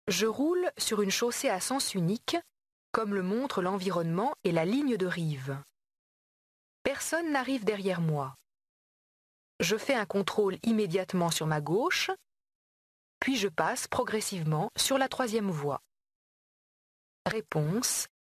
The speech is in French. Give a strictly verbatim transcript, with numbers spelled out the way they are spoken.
Je roule sur une chaussée à sens unique, comme le montrent l'environnement et la ligne de rive. Personne n'arrive derrière moi. Je fais un contrôle immédiatement sur ma gauche, puis je passe progressivement sur la troisième voie. Réponse: